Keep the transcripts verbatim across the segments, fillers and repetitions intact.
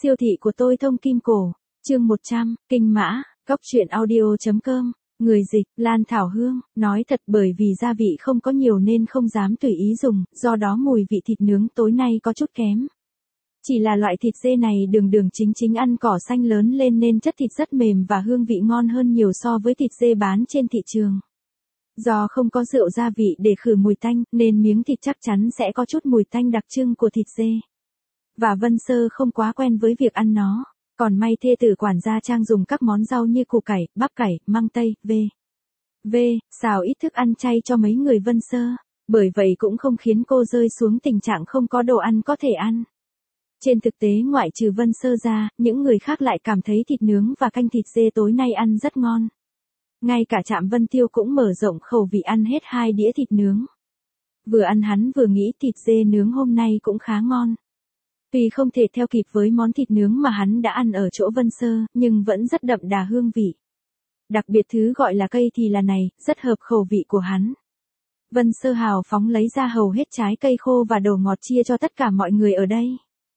Siêu thị của tôi thông kim cổ, chương một trăm, kinh mã, cóc truyện audio.com, người dịch, Lan Thảo Hương, nói thật bởi vì gia vị không có nhiều nên không dám tùy ý dùng, do đó mùi vị thịt nướng tối nay có chút kém. Chỉ là loại thịt dê này đường đường chính chính ăn cỏ xanh lớn lên nên chất thịt rất mềm và hương vị ngon hơn nhiều so với thịt dê bán trên thị trường. Do không có rượu gia vị để khử mùi tanh nên miếng thịt chắc chắn sẽ có chút mùi tanh đặc trưng của thịt dê. Và Vân Sơ không quá quen với việc ăn nó, còn may thê tử quản gia Trang dùng các món rau như củ cải, bắp cải, măng tây, v. v. xào ít thức ăn chay cho mấy người Vân Sơ, bởi vậy cũng không khiến cô rơi xuống tình trạng không có đồ ăn có thể ăn. Trên thực tế ngoại trừ Vân Sơ ra, những người khác lại cảm thấy thịt nướng và canh thịt dê tối nay ăn rất ngon. Ngay cả Trạm Vân Tiêu cũng mở rộng khẩu vị ăn hết hai đĩa thịt nướng. Vừa ăn hắn vừa nghĩ thịt dê nướng hôm nay cũng khá ngon. Tuy không thể theo kịp với món thịt nướng mà hắn đã ăn ở chỗ Vân Sơ, nhưng vẫn rất đậm đà hương vị. Đặc biệt thứ gọi là cây thì là này, rất hợp khẩu vị của hắn. Vân Sơ hào phóng lấy ra hầu hết trái cây khô và đồ ngọt chia cho tất cả mọi người ở đây.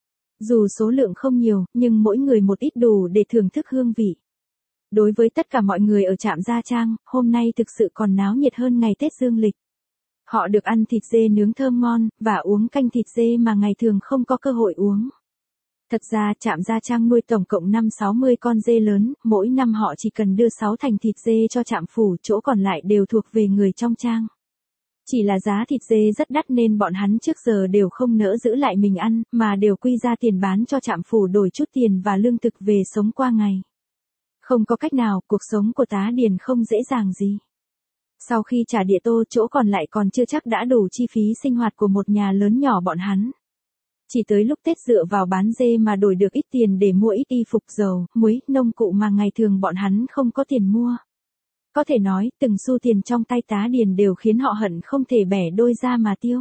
Dù số lượng không nhiều, nhưng mỗi người một ít đủ để thưởng thức hương vị. Đối với tất cả mọi người ở Trạm Gia Trang, hôm nay thực sự còn náo nhiệt hơn ngày Tết Dương lịch. Họ được ăn thịt dê nướng thơm ngon, và uống canh thịt dê mà ngày thường không có cơ hội uống. Thật ra Trạm Gia Trang nuôi tổng cộng năm sáu mươi con dê lớn, mỗi năm họ chỉ cần đưa sáu thành thịt dê cho trạm phủ, chỗ còn lại đều thuộc về người trong trang. Chỉ là giá thịt dê rất đắt nên bọn hắn trước giờ đều không nỡ giữ lại mình ăn, mà đều quy ra tiền bán cho trạm phủ đổi chút tiền và lương thực về sống qua ngày. Không có cách nào, cuộc sống của tá điền không dễ dàng gì. Sau khi trả địa tô, chỗ còn lại còn chưa chắc đã đủ chi phí sinh hoạt của một nhà lớn nhỏ bọn hắn. Chỉ tới lúc Tết dựa vào bán dê mà đổi được ít tiền để mua ít y phục, dầu, muối, nông cụ mà ngày thường bọn hắn không có tiền mua. Có thể nói, từng xu tiền trong tay tá điền đều khiến họ hận không thể bẻ đôi ra mà tiêu.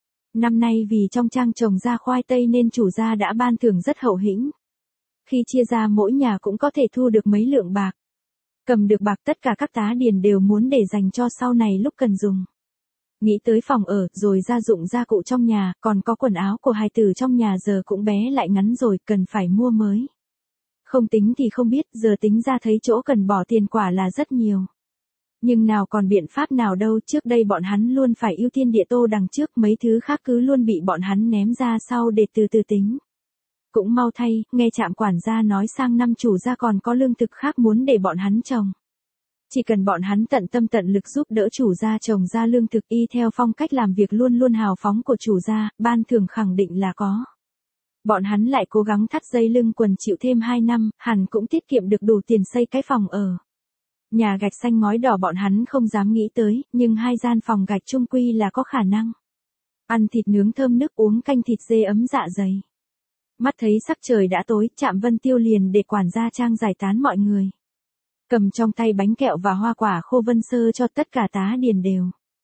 Năm nay vì trong trang trồng ra khoai tây nên chủ gia đã ban thưởng rất hậu hĩnh. Khi chia ra mỗi nhà cũng có thể thu được mấy lượng bạc. Cầm được bạc tất cả các tá điền đều muốn để dành cho sau này lúc cần dùng. Nghĩ tới phòng ở, rồi gia dụng gia cụ trong nhà, còn có quần áo của hài tử trong nhà giờ cũng bé lại ngắn rồi, cần phải mua mới. Không tính thì không biết, giờ tính ra thấy chỗ cần bỏ tiền quả là rất nhiều. Nhưng nào còn biện pháp nào đâu, trước đây bọn hắn luôn phải ưu tiên địa tô đằng trước, mấy thứ khác cứ luôn bị bọn hắn ném ra sau để từ từ tính. Cũng mau thay, nghe Trạm quản gia nói sang năm chủ gia còn có lương thực khác muốn để bọn hắn trồng. Chỉ cần bọn hắn tận tâm tận lực giúp đỡ chủ gia trồng ra lương thực y theo phong cách làm việc luôn luôn hào phóng của chủ gia, ban thưởng khẳng định là có. Bọn hắn lại cố gắng thắt dây lưng quần chịu thêm hai năm, hẳn cũng tiết kiệm được đủ tiền xây cái phòng ở. Nhà gạch xanh ngói đỏ bọn hắn không dám nghĩ tới, nhưng hai gian phòng gạch chung quy là có khả năng. Ăn thịt nướng thơm nức, uống canh thịt dê ấm dạ dày. Mắt thấy sắc trời đã tối, Trạm Vân Tiêu liền để quản gia Trang giải tán mọi người. Cầm trong tay bánh kẹo và hoa quả khô Vân Sơ cho tất cả tá điền đều.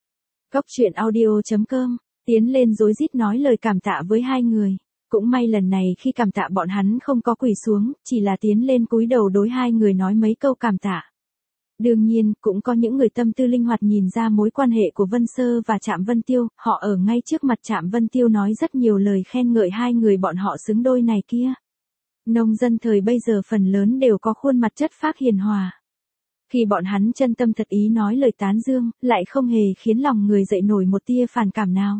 Cóc truyện audio.com, tiến lên rối rít nói lời cảm tạ với hai người. Cũng may lần này khi cảm tạ bọn hắn không có quỳ xuống, chỉ là tiến lên cúi đầu đối hai người nói mấy câu cảm tạ. Đương nhiên, cũng có những người tâm tư linh hoạt nhìn ra mối quan hệ của Vân Sơ và Trạm Vân Tiêu, họ ở ngay trước mặt Trạm Vân Tiêu nói rất nhiều lời khen ngợi hai người bọn họ xứng đôi này kia. Nông dân thời bây giờ phần lớn đều có khuôn mặt chất phác hiền hòa. Khi bọn hắn chân tâm thật ý nói lời tán dương, lại không hề khiến lòng người dậy nổi một tia phản cảm nào.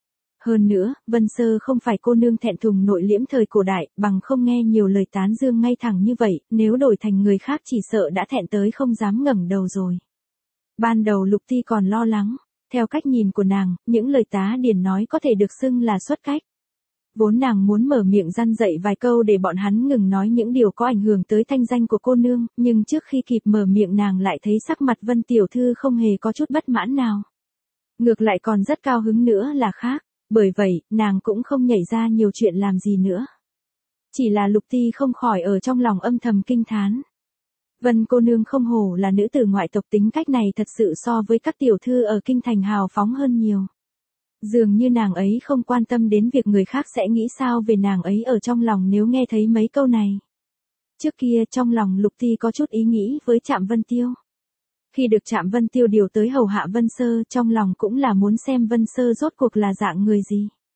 Hơn nữa, Vân Sơ không phải cô nương thẹn thùng nội liễm thời cổ đại, bằng không nghe nhiều lời tán dương ngay thẳng như vậy, nếu đổi thành người khác chỉ sợ đã thẹn tới không dám ngẩng đầu rồi. Ban đầu Lục Ti còn lo lắng, theo cách nhìn của nàng, những lời tá điền nói có thể được xưng là xuất cách. Vốn nàng muốn mở miệng răn dạy vài câu để bọn hắn ngừng nói những điều có ảnh hưởng tới thanh danh của cô nương, nhưng trước khi kịp mở miệng nàng lại thấy sắc mặt Vân tiểu thư không hề có chút bất mãn nào. Ngược lại còn rất cao hứng nữa là khác. Bởi vậy, nàng cũng không nhảy ra nhiều chuyện làm gì nữa. Chỉ là Lục Ti không khỏi ở trong lòng âm thầm kinh thán. Vân cô nương không hổ là nữ tử ngoại tộc, tính cách này thật sự so với các tiểu thư ở kinh thành hào phóng hơn nhiều. Dường như nàng ấy không quan tâm đến việc người khác sẽ nghĩ sao về nàng ấy ở trong lòng nếu nghe thấy mấy câu này. Trước kia trong lòng Lục Ti có chút ý nghĩ với Trạm Vân Tiêu. Khi được Trạm Vân Tiêu điều tới hầu hạ Vân Sơ, trong lòng cũng là muốn xem Vân Sơ rốt cuộc là dạng người gì.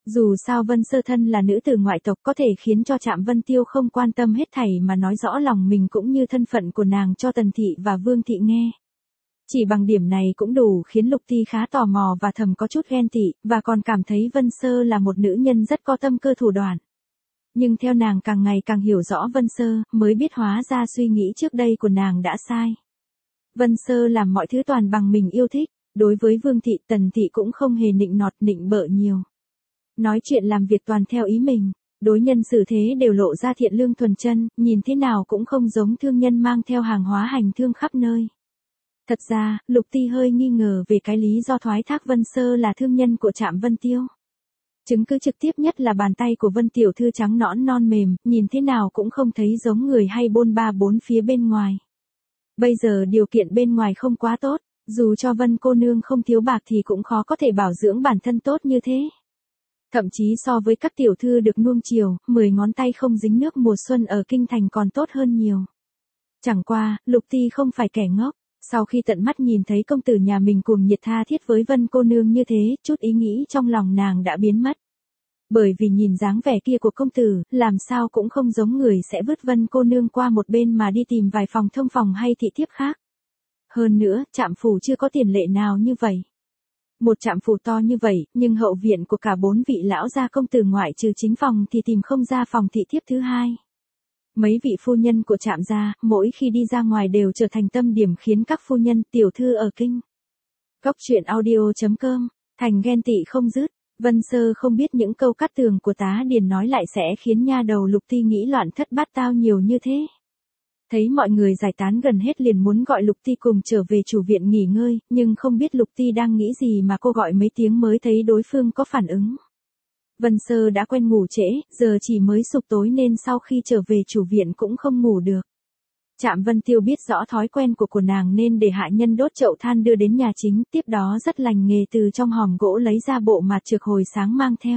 Dù sao Vân Sơ thân là nữ tử ngoại tộc có thể khiến cho Trạm Vân Tiêu không quan tâm hết thảy mà nói rõ lòng mình cũng như thân phận của nàng cho Tần Thị và Vương Thị nghe. Chỉ bằng điểm này cũng đủ khiến Lục Ti khá tò mò và thầm có chút ghen tị, và còn cảm thấy Vân Sơ là một nữ nhân rất có tâm cơ thủ đoạn. Nhưng theo nàng càng ngày càng hiểu rõ Vân Sơ, mới biết hóa ra suy nghĩ trước đây của nàng đã sai. Vân Sơ làm mọi thứ toàn bằng mình yêu thích, đối với Vương Thị, Tần Thị cũng không hề nịnh nọt nịnh bợ nhiều. Nói chuyện làm việc toàn theo ý mình, đối nhân xử thế đều lộ ra thiện lương thuần chân, nhìn thế nào cũng không giống thương nhân mang theo hàng hóa hành thương khắp nơi. Thật ra, Lục Ti hơi nghi ngờ về cái lý do thoái thác Vân Sơ là thương nhân của Trạm Vân Tiêu. Chứng cứ trực tiếp nhất là bàn tay của Vân Tiểu Thư trắng nõn non mềm, nhìn thế nào cũng không thấy giống người hay bôn ba bốn phía bên ngoài. Bây giờ điều kiện bên ngoài không quá tốt, dù cho Vân cô nương không thiếu bạc thì cũng khó có thể bảo dưỡng bản thân tốt như thế. Thậm chí so với các tiểu thư được nuông chiều, mười ngón tay không dính nước mùa xuân ở kinh thành còn tốt hơn nhiều. Chẳng qua, Lục Ti không phải kẻ ngốc, sau khi tận mắt nhìn thấy công tử nhà mình cuồng nhiệt tha thiết với Vân cô nương như thế, chút ý nghĩ trong lòng nàng đã biến mất. Bởi vì nhìn dáng vẻ kia của công tử, làm sao cũng không giống người sẽ vứt Vân cô nương qua một bên mà đi tìm vài phòng thông phòng hay thị thiếp khác. Hơn nữa, Trạm phủ chưa có tiền lệ nào như vậy. Một trạm phủ to như vậy, nhưng hậu viện của cả bốn vị lão gia công tử ngoại trừ chính phòng thì tìm không ra phòng thị thiếp thứ hai. Mấy vị phu nhân của Trạm gia, mỗi khi đi ra ngoài đều trở thành tâm điểm khiến các phu nhân tiểu thư ở kinh. Góc truyện audio chấm com, thành ghen tị không dứt. Vân Sơ không biết những câu cắt tường của tá điền nói lại sẽ khiến nha đầu Lục Ti nghĩ loạn thất bát tao nhiều như thế. Thấy mọi người giải tán gần hết liền muốn gọi Lục Ti cùng trở về chủ viện nghỉ ngơi, nhưng không biết Lục Ti đang nghĩ gì mà cô gọi mấy tiếng mới thấy đối phương có phản ứng. Vân Sơ đã quen ngủ trễ, giờ chỉ mới sụp tối nên sau khi trở về chủ viện cũng không ngủ được. Trạm Vân Tiêu biết rõ thói quen của của nàng nên để hạ nhân đốt chậu than đưa đến nhà chính, tiếp đó rất lành nghề từ trong hòm gỗ lấy ra bộ mạt trược hồi sáng mang theo.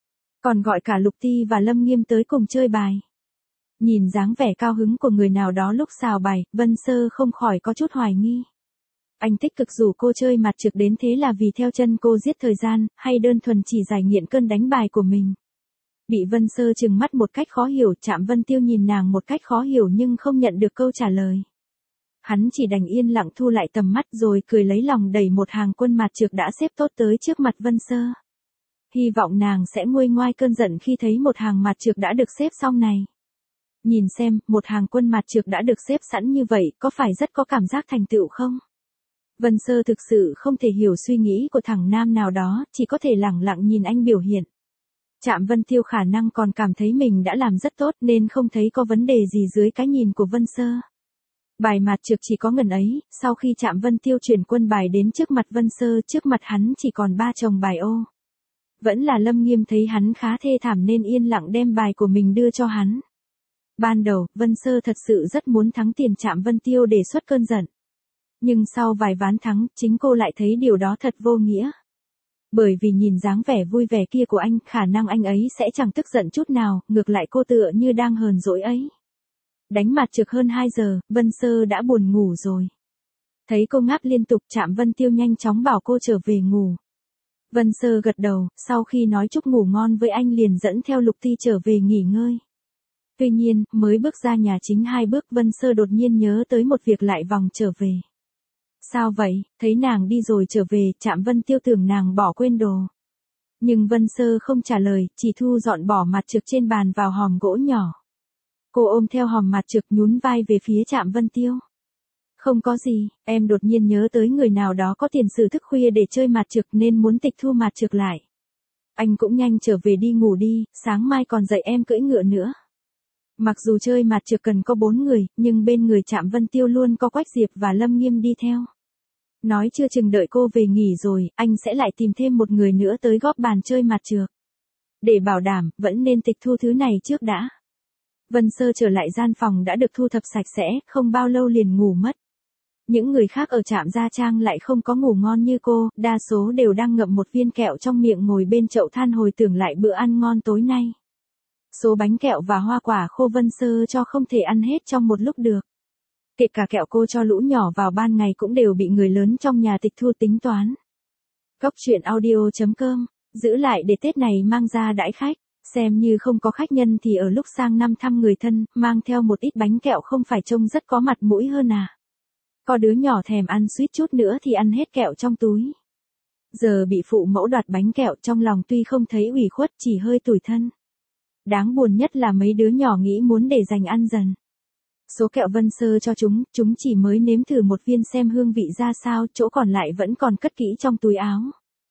Còn gọi cả Lục Ti và Lâm Nghiêm tới cùng chơi bài. Nhìn dáng vẻ cao hứng của người nào đó lúc xào bài, Vân Sơ không khỏi có chút hoài nghi. Anh tích cực rủ cô chơi mặt trược đến thế là vì theo chân cô giết thời gian, hay đơn thuần chỉ giải nghiện cơn đánh bài của mình. Bị Vân Sơ trừng mắt một cách khó hiểu, Trạm Vân Tiêu nhìn nàng một cách khó hiểu nhưng không nhận được câu trả lời. Hắn chỉ đành yên lặng thu lại tầm mắt rồi cười lấy lòng đẩy một hàng quân mặt trược đã xếp tốt tới trước mặt Vân Sơ. Hy vọng nàng sẽ nguôi ngoai cơn giận khi thấy một hàng mặt trược đã được xếp xong này. Nhìn xem, một hàng quân mặt trược đã được xếp sẵn như vậy, có phải rất có cảm giác thành tựu không? Vân Sơ thực sự không thể hiểu suy nghĩ của thằng nam nào đó, chỉ có thể lẳng lặng nhìn anh biểu hiện. Trạm Vân Tiêu khả năng còn cảm thấy mình đã làm rất tốt nên không thấy có vấn đề gì dưới cái nhìn của Vân Sơ. Bài mạt trược chỉ có ngần ấy, sau khi Trạm Vân Tiêu chuyển quân bài đến trước mặt Vân Sơ, trước mặt hắn chỉ còn ba chồng bài ô. Vẫn là Lâm Nghiêm thấy hắn khá thê thảm nên yên lặng đem bài của mình đưa cho hắn. Ban đầu, Vân Sơ thật sự rất muốn thắng tiền Trạm Vân Tiêu để xuất cơn giận. Nhưng sau vài ván thắng, chính cô lại thấy điều đó thật vô nghĩa. Bởi vì nhìn dáng vẻ vui vẻ kia của anh, khả năng anh ấy sẽ chẳng tức giận chút nào, ngược lại cô tựa như đang hờn dỗi ấy. Đánh mặt trược hơn hai giờ, Vân Sơ đã buồn ngủ rồi. Thấy cô ngáp liên tục, Trạm Vân Tiêu nhanh chóng bảo cô trở về ngủ. Vân Sơ gật đầu, sau khi nói chúc ngủ ngon với anh liền dẫn theo Lục Ti trở về nghỉ ngơi. Tuy nhiên, mới bước ra nhà chính hai bước Vân Sơ đột nhiên nhớ tới một việc lại vòng trở về. Sao vậy, thấy nàng đi rồi trở về, Trạm Vân Tiêu tưởng nàng bỏ quên đồ. Nhưng Vân Sơ không trả lời, chỉ thu dọn bỏ mặt trược trên bàn vào hòm gỗ nhỏ. Cô ôm theo hòm mặt trược nhún vai về phía Trạm Vân Tiêu. Không có gì, em đột nhiên nhớ tới người nào đó có tiền sử thức khuya để chơi mặt trược nên muốn tịch thu mặt trược lại. Anh cũng nhanh trở về đi ngủ đi, sáng mai còn dạy em cưỡi ngựa nữa. Mặc dù chơi mặt trược cần có bốn người, nhưng bên người Trạm Vân Tiêu luôn có Quách Diệp và Lâm Nghiêm đi theo. Nói chưa chừng đợi cô về nghỉ rồi, anh sẽ lại tìm thêm một người nữa tới góp bàn chơi mặt trược. Để bảo đảm, vẫn nên tịch thu thứ này trước đã. Vân Sơ trở lại gian phòng đã được thu thập sạch sẽ, không bao lâu liền ngủ mất. Những người khác ở Trạm Gia Trang lại không có ngủ ngon như cô, đa số đều đang ngậm một viên kẹo trong miệng ngồi bên chậu than hồi tưởng lại bữa ăn ngon tối nay. Số bánh kẹo và hoa quả khô Vân Sơ cho không thể ăn hết trong một lúc được. Kể cả kẹo cô cho lũ nhỏ vào ban ngày cũng đều bị người lớn trong nhà tịch thu tính toán. Góc truyện audio chấm com Giữ lại để Tết này mang ra đãi khách, xem như không có khách nhân thì ở lúc sang năm thăm người thân, mang theo một ít bánh kẹo không phải trông rất có mặt mũi hơn à. Có đứa nhỏ thèm ăn suýt chút nữa thì ăn hết kẹo trong túi. Giờ bị phụ mẫu đoạt bánh kẹo trong lòng tuy không thấy ủy khuất chỉ hơi tủi thân. Đáng buồn nhất là mấy đứa nhỏ nghĩ muốn để dành ăn dần. Số kẹo Vân Sơ cho chúng, chúng chỉ mới nếm thử một viên xem hương vị ra sao, chỗ còn lại vẫn còn cất kỹ trong túi áo.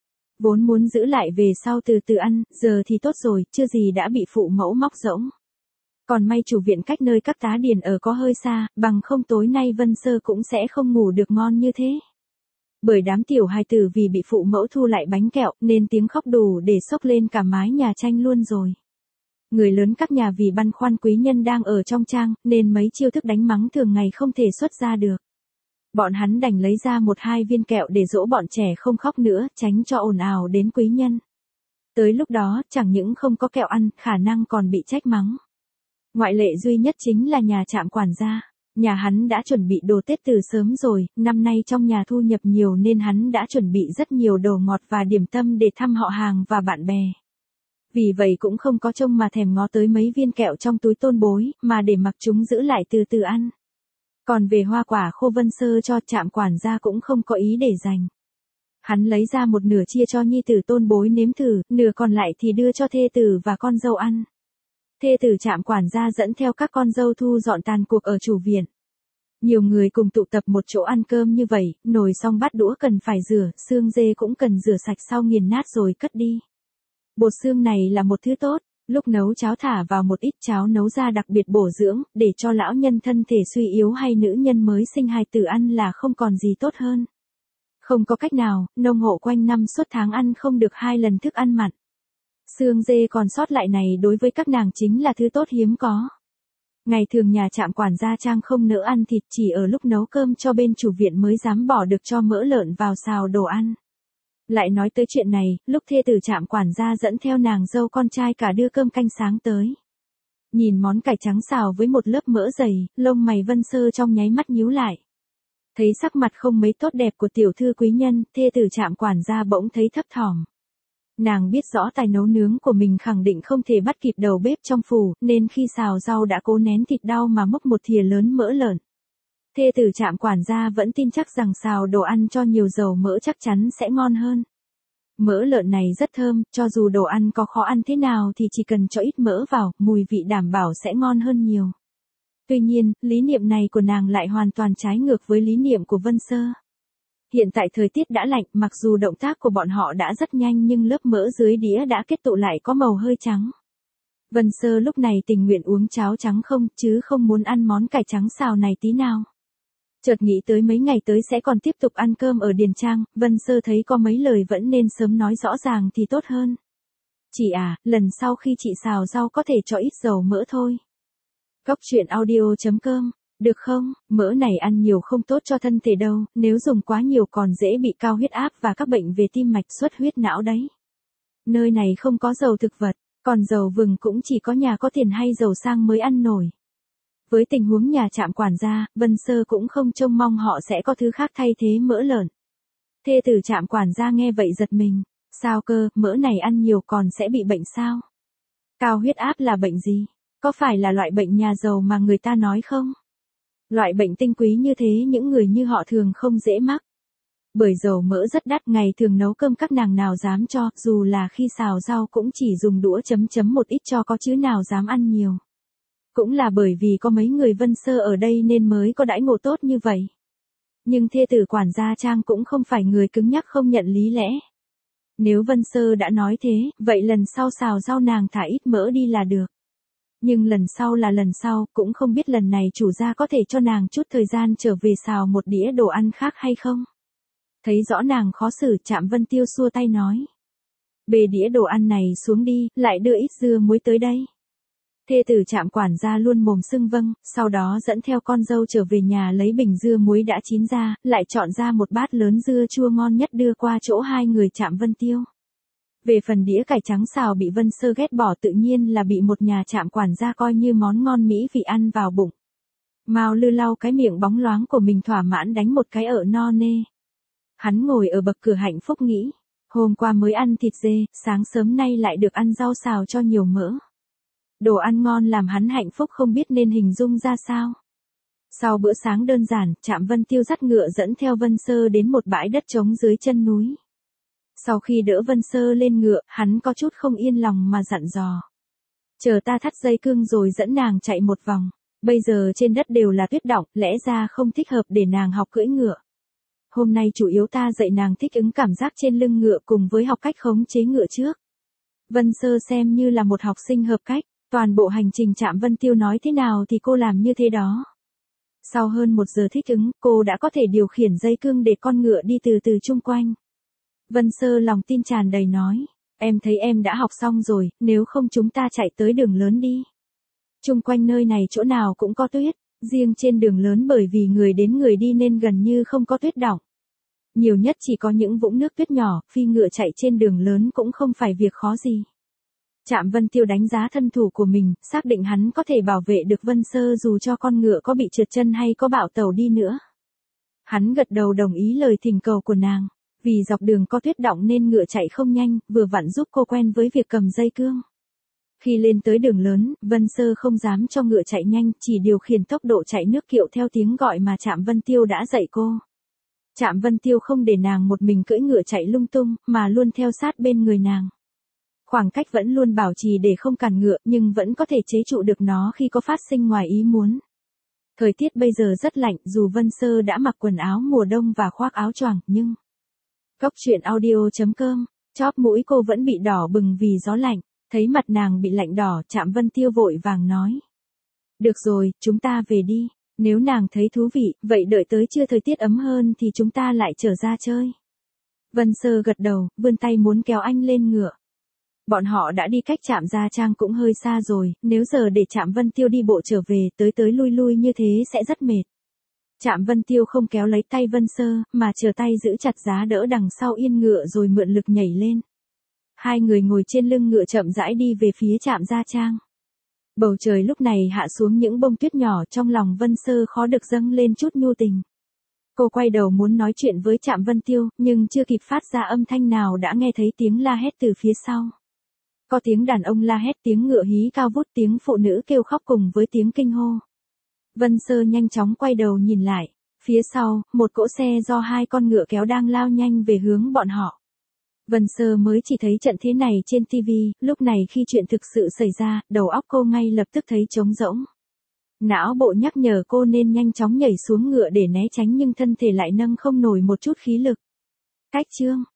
Vốn muốn giữ lại về sau từ từ ăn, giờ thì tốt rồi, chưa gì đã bị phụ mẫu móc rỗng. Còn may chủ viện cách nơi các tá điền ở có hơi xa, bằng không tối nay Vân Sơ cũng sẽ không ngủ được ngon như thế. Bởi đám tiểu hài tử vì bị phụ mẫu thu lại bánh kẹo nên tiếng khóc đủ để xốc lên cả mái nhà tranh luôn rồi. Người lớn các nhà vì băn khoăn quý nhân đang ở trong trang nên mấy chiêu thức đánh mắng thường ngày không thể xuất ra được. Bọn hắn đành lấy ra một hai viên kẹo để dỗ bọn trẻ không khóc nữa, tránh cho ồn ào đến quý nhân. Tới lúc đó, chẳng những không có kẹo ăn, khả năng còn bị trách mắng. Ngoại lệ duy nhất chính là nhà trạm quản gia. Nhà hắn đã chuẩn bị đồ Tết từ sớm rồi, năm nay trong nhà thu nhập nhiều nên hắn đã chuẩn bị rất nhiều đồ ngọt và điểm tâm để thăm họ hàng và bạn bè. Vì vậy cũng không có trông mà thèm ngó tới mấy viên kẹo trong túi tôn bối, mà để mặc chúng giữ lại từ từ ăn. Còn về hoa quả khô Vân Sơ cho trạm quản gia cũng không có ý để dành. Hắn lấy ra một nửa chia cho nhi tử tôn bối nếm thử, nửa còn lại thì đưa cho thê tử và con dâu ăn. Thê tử trạm quản gia dẫn theo các con dâu thu dọn tàn cuộc ở chủ viện. Nhiều người cùng tụ tập một chỗ ăn cơm như vậy, nồi xong bát đũa cần phải rửa, xương dê cũng cần rửa sạch sau nghiền nát rồi cất đi. Bột xương này là một thứ tốt, lúc nấu cháo thả vào một ít cháo nấu ra đặc biệt bổ dưỡng, để cho lão nhân thân thể suy yếu hay nữ nhân mới sinh hài tử ăn là không còn gì tốt hơn. Không có cách nào, nông hộ quanh năm suốt tháng ăn không được hai lần thức ăn mặn. Xương dê còn sót lại này đối với các nàng chính là thứ tốt hiếm có. Ngày thường nhà trạm quản gia Trang không nỡ ăn thịt, chỉ ở lúc nấu cơm cho bên chủ viện mới dám bỏ được cho mỡ lợn vào xào đồ ăn. Lại nói tới chuyện này, lúc thê tử trạm quản gia dẫn theo nàng dâu con trai cả đưa cơm canh sáng tới. Nhìn món cải trắng xào với một lớp mỡ dày, lông mày Vân Sơ trong nháy mắt nhíu lại. Thấy sắc mặt không mấy tốt đẹp của tiểu thư quý nhân, thê tử trạm quản gia bỗng thấy thấp thỏm. Nàng biết rõ tài nấu nướng của mình khẳng định không thể bắt kịp đầu bếp trong phủ, nên khi xào rau đã cố nén thịt đau mà múc một thìa lớn mỡ lợn. Thê tử trạm quản gia vẫn tin chắc rằng xào đồ ăn cho nhiều dầu mỡ chắc chắn sẽ ngon hơn. Mỡ lợn này rất thơm, cho dù đồ ăn có khó ăn thế nào thì chỉ cần cho ít mỡ vào, mùi vị đảm bảo sẽ ngon hơn nhiều. Tuy nhiên, lý niệm này của nàng lại hoàn toàn trái ngược với lý niệm của Vân Sơ. Hiện tại thời tiết đã lạnh, mặc dù động tác của bọn họ đã rất nhanh nhưng lớp mỡ dưới đĩa đã kết tụ lại có màu hơi trắng. Vân Sơ lúc này tình nguyện uống cháo trắng không, chứ không muốn ăn món cải trắng xào này tí nào. Chợt nghĩ tới mấy ngày tới sẽ còn tiếp tục ăn cơm ở Điền Trang, Vân Sơ thấy có mấy lời vẫn nên sớm nói rõ ràng thì tốt hơn. Chị à, lần sau khi chị xào rau có thể cho ít dầu mỡ thôi. Góc truyện audio chấm com, được không? Mỡ này ăn nhiều không tốt cho thân thể đâu, nếu dùng quá nhiều còn dễ bị cao huyết áp và các bệnh về tim mạch xuất huyết não đấy. Nơi này không có dầu thực vật, còn dầu vừng cũng chỉ có nhà có tiền hay giàu sang mới ăn nổi. Với tình huống nhà trạm quản gia, Vân Sơ cũng không trông mong họ sẽ có thứ khác thay thế mỡ lợn. Thê tử trạm quản gia nghe vậy giật mình, sao cơ, mỡ này ăn nhiều còn sẽ bị bệnh sao? Cao huyết áp là bệnh gì? Có phải là loại bệnh nhà giàu mà người ta nói không? Loại bệnh tinh quý như thế những người như họ thường không dễ mắc. Bởi dầu mỡ rất đắt, ngày thường nấu cơm các nàng nào dám cho, dù là khi xào rau cũng chỉ dùng đũa chấm chấm một ít cho có chứ nào dám ăn nhiều. Cũng là bởi vì có mấy người Vân Sơ ở đây nên mới có đãi ngộ tốt như vậy. Nhưng thê tử quản gia Trang cũng không phải người cứng nhắc không nhận lý lẽ. Nếu Vân Sơ đã nói thế, vậy lần sau xào rau nàng thả ít mỡ đi là được. Nhưng lần sau là lần sau, cũng không biết lần này chủ gia có thể cho nàng chút thời gian trở về xào một đĩa đồ ăn khác hay không. Thấy rõ nàng khó xử, Trạm Vân Tiêu xua tay nói. Bê đĩa đồ ăn này xuống đi, lại đưa ít dưa muối tới đây. Thê tử Trạm quản gia luôn mồm xưng vâng, sau đó dẫn theo con dâu trở về nhà lấy bình dưa muối đã chín ra, lại chọn ra một bát lớn dưa chua ngon nhất đưa qua chỗ hai người Trạm Vân Tiêu. Về phần đĩa cải trắng xào bị Vân Sơ ghét bỏ tự nhiên là bị một nhà Trạm quản gia coi như món ngon mỹ vị ăn vào bụng. Mao Lư lau cái miệng bóng loáng của mình thỏa mãn đánh một cái ợ no nê. Hắn ngồi ở bậc cửa hạnh phúc nghĩ, Hôm qua mới ăn thịt dê, sáng sớm nay lại được ăn rau xào cho nhiều mỡ. Đồ ăn ngon làm hắn hạnh phúc không biết nên hình dung ra sao. Sau bữa sáng đơn giản, Trạm Vân Tiêu dắt ngựa dẫn theo Vân Sơ đến một bãi đất trống dưới chân núi. Sau khi đỡ Vân Sơ lên ngựa, hắn có chút không yên lòng mà dặn dò. Chờ ta thắt dây cương rồi dẫn nàng chạy một vòng. Bây giờ trên đất đều là tuyết đọng, lẽ ra không thích hợp để nàng học cưỡi ngựa. Hôm nay chủ yếu ta dạy nàng thích ứng cảm giác trên lưng ngựa cùng với học cách khống chế ngựa trước. Vân Sơ xem như là một học sinh hợp cách, toàn bộ hành trình Trạm Vân Tiêu nói thế nào thì cô làm như thế đó. Sau hơn một giờ thích ứng, cô đã có thể điều khiển dây cương để con ngựa đi từ từ chung quanh. Vân Sơ lòng tin tràn đầy nói, em thấy em đã học xong rồi, nếu không chúng ta chạy tới đường lớn đi. Chung quanh nơi này chỗ nào cũng có tuyết, riêng trên đường lớn bởi vì người đến người đi nên gần như không có tuyết đọng. Nhiều nhất chỉ có những vũng nước tuyết nhỏ, phi ngựa chạy trên đường lớn cũng không phải việc khó gì. Trạm Vân Tiêu đánh giá thân thủ của mình, xác định hắn có thể bảo vệ được Vân Sơ dù cho con ngựa có bị trượt chân hay có bạo tẩu đi nữa. Hắn gật đầu đồng ý lời thỉnh cầu của nàng, vì dọc đường có tuyết đọng nên ngựa chạy không nhanh, vừa vặn giúp cô quen với việc cầm dây cương. Khi lên tới đường lớn, Vân Sơ không dám cho ngựa chạy nhanh, chỉ điều khiển tốc độ chạy nước kiệu theo tiếng gọi mà Trạm Vân Tiêu đã dạy cô. Trạm Vân Tiêu không để nàng một mình cưỡi ngựa chạy lung tung, mà luôn theo sát bên người nàng. Khoảng cách vẫn luôn bảo trì để không cản ngựa, nhưng vẫn có thể chế trụ được nó khi có phát sinh ngoài ý muốn. Thời tiết bây giờ rất lạnh, dù Vân Sơ đã mặc quần áo mùa đông và khoác áo choàng, nhưng... Cốc truyện audio chấm com, chóp mũi cô vẫn bị đỏ bừng vì gió lạnh. Thấy mặt nàng bị lạnh đỏ, Trạm Vân Tiêu vội vàng nói. Được rồi, chúng ta về đi. Nếu nàng thấy thú vị, vậy đợi tới trưa thời tiết ấm hơn thì chúng ta lại trở ra chơi. Vân Sơ gật đầu, vươn tay muốn kéo anh lên ngựa. Bọn họ đã đi cách Trạm Gia Trang cũng hơi xa rồi, nếu giờ để Trạm Vân Tiêu đi bộ trở về tới tới lui lui như thế sẽ rất mệt. Trạm Vân Tiêu không kéo lấy tay Vân Sơ, mà chờ tay giữ chặt giá đỡ đằng sau yên ngựa rồi mượn lực nhảy lên. Hai người ngồi trên lưng ngựa chậm rãi đi về phía Trạm Gia Trang. Bầu trời lúc này hạ xuống những bông tuyết nhỏ, trong lòng Vân Sơ khó được dâng lên chút nhu tình. Cô quay đầu muốn nói chuyện với Trạm Vân Tiêu, nhưng chưa kịp phát ra âm thanh nào đã nghe thấy tiếng la hét từ phía sau. Có tiếng đàn ông la hét, tiếng ngựa hí cao vút, tiếng phụ nữ kêu khóc cùng với tiếng kinh hô. Vân Sơ nhanh chóng quay đầu nhìn lại, phía sau, một cỗ xe do hai con ngựa kéo đang lao nhanh về hướng bọn họ. Vân Sơ mới chỉ thấy trận thế này trên ti vi, lúc này khi chuyện thực sự xảy ra, đầu óc cô ngay lập tức thấy trống rỗng. Não bộ nhắc nhở cô nên nhanh chóng nhảy xuống ngựa để né tránh nhưng thân thể lại nâng không nổi một chút khí lực. Cách chương